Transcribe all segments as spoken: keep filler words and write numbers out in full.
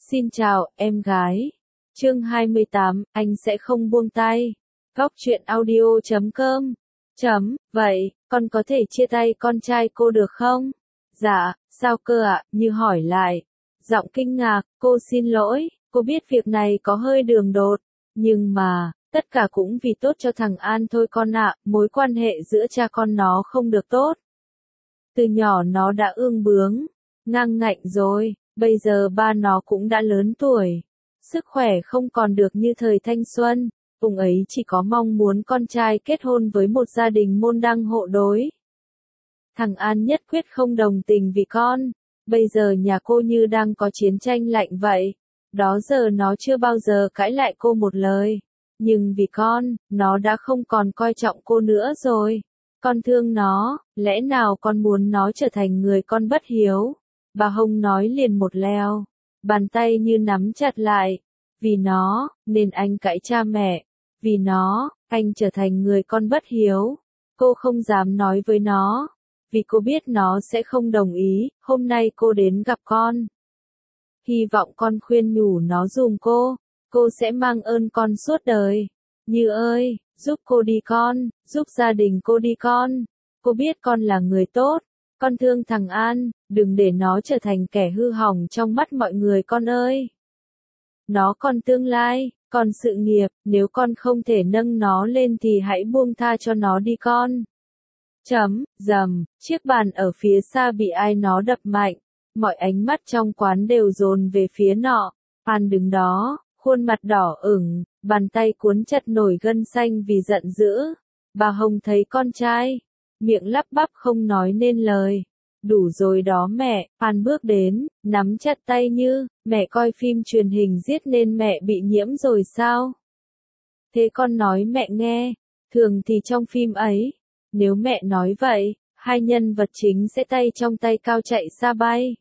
Xin chào, em gái. Chương hai mươi tám, anh sẽ không buông tay. Góc truyện audio chấm com. Chấm, vậy, con có thể chia tay con trai cô được không? Dạ, sao cơ ạ, Như hỏi lại. Giọng kinh ngạc, cô xin lỗi, cô biết việc này có hơi đường đột. Nhưng mà, tất cả cũng vì tốt cho thằng An thôi con ạ, mối quan hệ giữa cha con nó không được tốt. Từ nhỏ nó đã ương bướng, ngang ngạnh rồi. Bây giờ ba nó cũng đã lớn tuổi, sức khỏe không còn được như thời thanh xuân, ông ấy chỉ có mong muốn con trai kết hôn với một gia đình môn đăng hộ đối. Thằng An nhất quyết không đồng tình vì con, bây giờ nhà cô như đang có chiến tranh lạnh vậy, đó giờ nó chưa bao giờ cãi lại cô một lời, nhưng vì con, nó đã không còn coi trọng cô nữa rồi. Con thương nó, lẽ nào con muốn nó trở thành người con bất hiếu? Bà Hồng nói liền một leo, bàn tay như nắm chặt lại. Vì nó, nên anh cãi cha mẹ. Vì nó, anh trở thành người con bất hiếu. Cô không dám nói với nó, vì cô biết nó sẽ không đồng ý. Hôm nay cô đến gặp con, hy vọng con khuyên nhủ nó giùm cô. Cô sẽ mang ơn con suốt đời. Như ơi, giúp cô đi con, giúp gia đình cô đi con. Cô biết con là người tốt. Con thương thằng An, đừng để nó trở thành kẻ hư hỏng trong mắt mọi người con ơi. Nó còn tương lai, còn sự nghiệp, nếu con không thể nâng nó lên thì hãy buông tha cho nó đi con. Chấm, dầm, chiếc bàn ở phía xa bị ai nó đập mạnh, mọi ánh mắt trong quán đều dồn về phía nọ. An đứng đó, khuôn mặt đỏ ửng, bàn tay cuốn chặt nổi gân xanh vì giận dữ. Bà Hồng thấy con trai, miệng lắp bắp không nói nên lời. Đủ rồi đó mẹ, An bước đến, nắm chặt tay Như, mẹ coi phim truyền hình giết nên mẹ bị nhiễm rồi sao? Thế con nói mẹ nghe, thường thì trong phim ấy, nếu mẹ nói vậy, hai nhân vật chính sẽ tay trong tay cao chạy xa bay.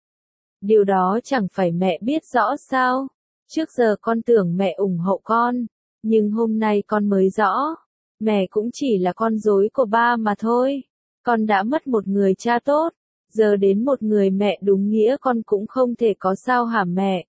Điều đó chẳng phải mẹ biết rõ sao? Trước giờ con tưởng mẹ ủng hộ con, nhưng hôm nay con mới rõ. Mẹ cũng chỉ là con rối của ba mà thôi. Con đã mất một người cha tốt, giờ đến một người mẹ đúng nghĩa con cũng không thể có sao hả mẹ?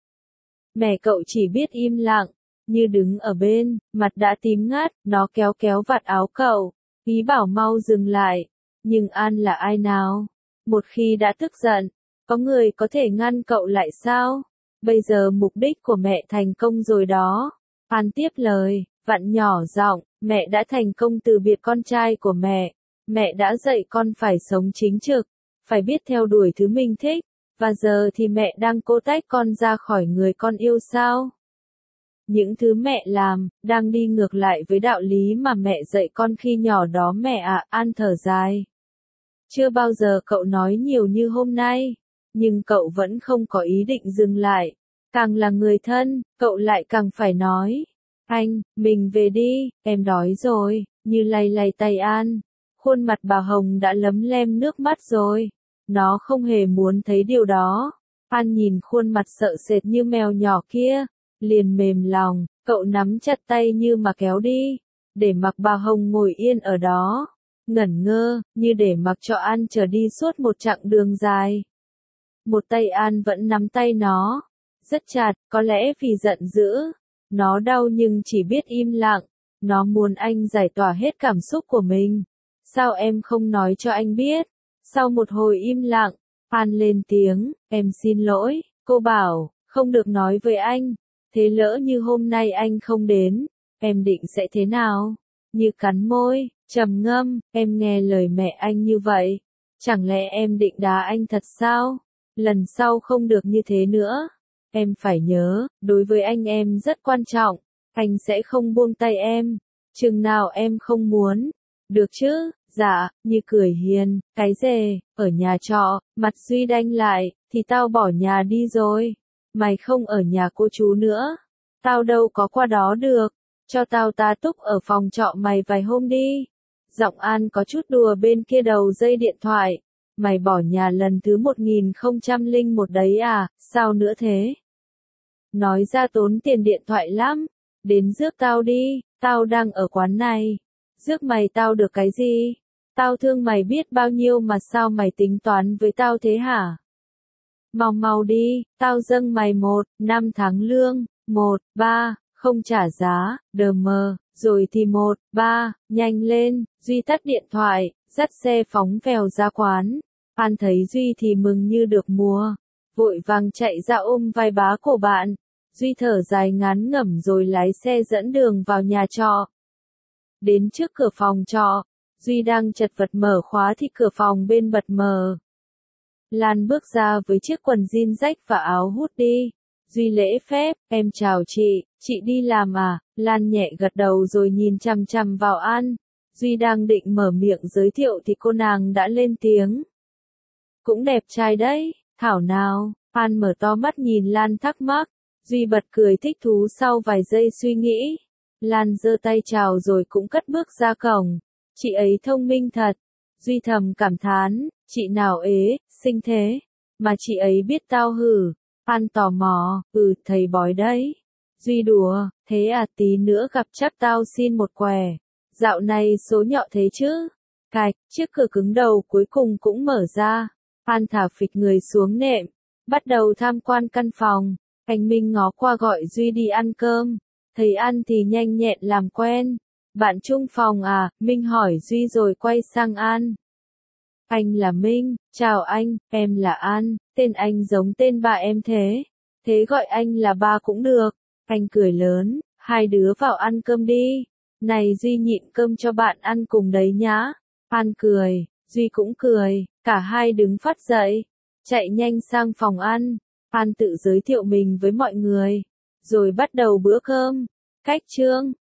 Mẹ cậu chỉ biết im lặng, Như đứng ở bên, mặt đã tím ngắt, nó kéo kéo vạt áo cậu, ý bảo mau dừng lại. Nhưng An là ai nào? Một khi đã tức giận, có người có thể ngăn cậu lại sao? Bây giờ mục đích của mẹ thành công rồi đó. An tiếp lời, vặn nhỏ giọng, mẹ đã thành công từ biệt con trai của mẹ. Mẹ đã dạy con phải sống chính trực, phải biết theo đuổi thứ mình thích, và giờ thì mẹ đang cố tách con ra khỏi người con yêu sao? Những thứ mẹ làm, đang đi ngược lại với đạo lý mà mẹ dạy con khi nhỏ đó mẹ ạ. An thở dài. Chưa bao giờ cậu nói nhiều như hôm nay, nhưng cậu vẫn không có ý định dừng lại. Càng là người thân, cậu lại càng phải nói. Anh, mình về đi, em đói rồi, Như lay lay tay An. Khuôn mặt bà Hồng đã lấm lem nước mắt rồi. Nó không hề muốn thấy điều đó. An nhìn khuôn mặt sợ sệt như mèo nhỏ kia, liền mềm lòng, cậu nắm chặt tay Như mà kéo đi, để mặc bà Hồng ngồi yên ở đó, ngẩn ngơ, như để mặc cho An trở đi suốt một chặng đường dài. Một tay An vẫn nắm tay nó, rất chặt, có lẽ vì giận dữ, nó đau nhưng chỉ biết im lặng, nó muốn anh giải tỏa hết cảm xúc của mình. Sao em không nói cho anh biết? Sau một hồi im lặng, An lên tiếng, em xin lỗi, cô bảo, không được nói với anh. Thế lỡ như hôm nay anh không đến, em định sẽ thế nào? Như cắn môi, trầm ngâm, em nghe lời mẹ anh như vậy. Chẳng lẽ em định đá anh thật sao? Lần sau không được như thế nữa. Em phải nhớ, đối với anh em rất quan trọng. Anh sẽ không buông tay em. Chừng nào em không muốn. Được chứ? Dạ, Như cười hiền, cái dề, ở nhà trọ, mặt Duy đanh lại, thì tao bỏ nhà đi rồi. Mày không ở nhà cô chú nữa. Tao đâu có qua đó được. Cho tao tá túc ở phòng trọ mày vài hôm đi. Giọng An có chút đùa bên kia đầu dây điện thoại. Mày bỏ nhà lần thứ một nghìn không trăm lẻ một đấy à, sao nữa thế? Nói ra tốn tiền điện thoại lắm. Đến rước tao đi, tao đang ở quán này. Rước mày tao được cái gì? Tao thương mày biết bao nhiêu mà sao mày tính toán với tao thế hả? mau mau đi, tao dâng mày một, năm tháng lương, một, ba, không trả giá, đờ mờ, rồi thì một, ba, nhanh lên, Duy tắt điện thoại, dắt xe phóng vèo ra quán. An thấy Duy thì mừng như được mùa, vội vàng chạy ra ôm vai bá cổ bạn. Duy thở dài ngán ngẩm rồi lái xe dẫn đường vào nhà trọ. Đến trước cửa phòng trọ, Duy đang chật vật mở khóa thì cửa phòng bên bật mở. Lan bước ra với chiếc quần jean rách và áo hút đi. Duy lễ phép, em chào chị, chị đi làm à? Lan nhẹ gật đầu rồi nhìn chằm chằm vào An. Duy đang định mở miệng giới thiệu thì cô nàng đã lên tiếng. Cũng đẹp trai đấy, thảo nào? An mở to mắt nhìn Lan thắc mắc. Duy bật cười thích thú sau vài giây suy nghĩ. Lan giơ tay chào rồi cũng cất bước ra cổng. Chị ấy thông minh thật. Duy thầm cảm thán, chị nào ế, xinh thế, mà chị ấy biết tao hử. An tò mò, ừ thầy bói đấy. Duy đùa, thế à tí nữa gặp chắc tao xin một què. Dạo này số nhọ thế chứ. Cạch, chiếc cửa cứng đầu cuối cùng cũng mở ra. An thả phịch người xuống nệm, bắt đầu tham quan căn phòng. Anh Minh ngó qua gọi Duy đi ăn cơm. Thấy ăn thì nhanh nhẹn làm quen. Bạn chung phòng à? Minh hỏi Duy rồi quay sang An. Anh là Minh, chào anh, em là An, tên anh giống tên ba em thế. Thế gọi anh là ba cũng được. Anh cười lớn, hai đứa vào ăn cơm đi. Này Duy nhịn cơm cho bạn ăn cùng đấy nhá. An cười, Duy cũng cười, cả hai đứng phát dậy, chạy nhanh sang phòng ăn. An tự giới thiệu mình với mọi người, rồi bắt đầu bữa cơm. Cách chương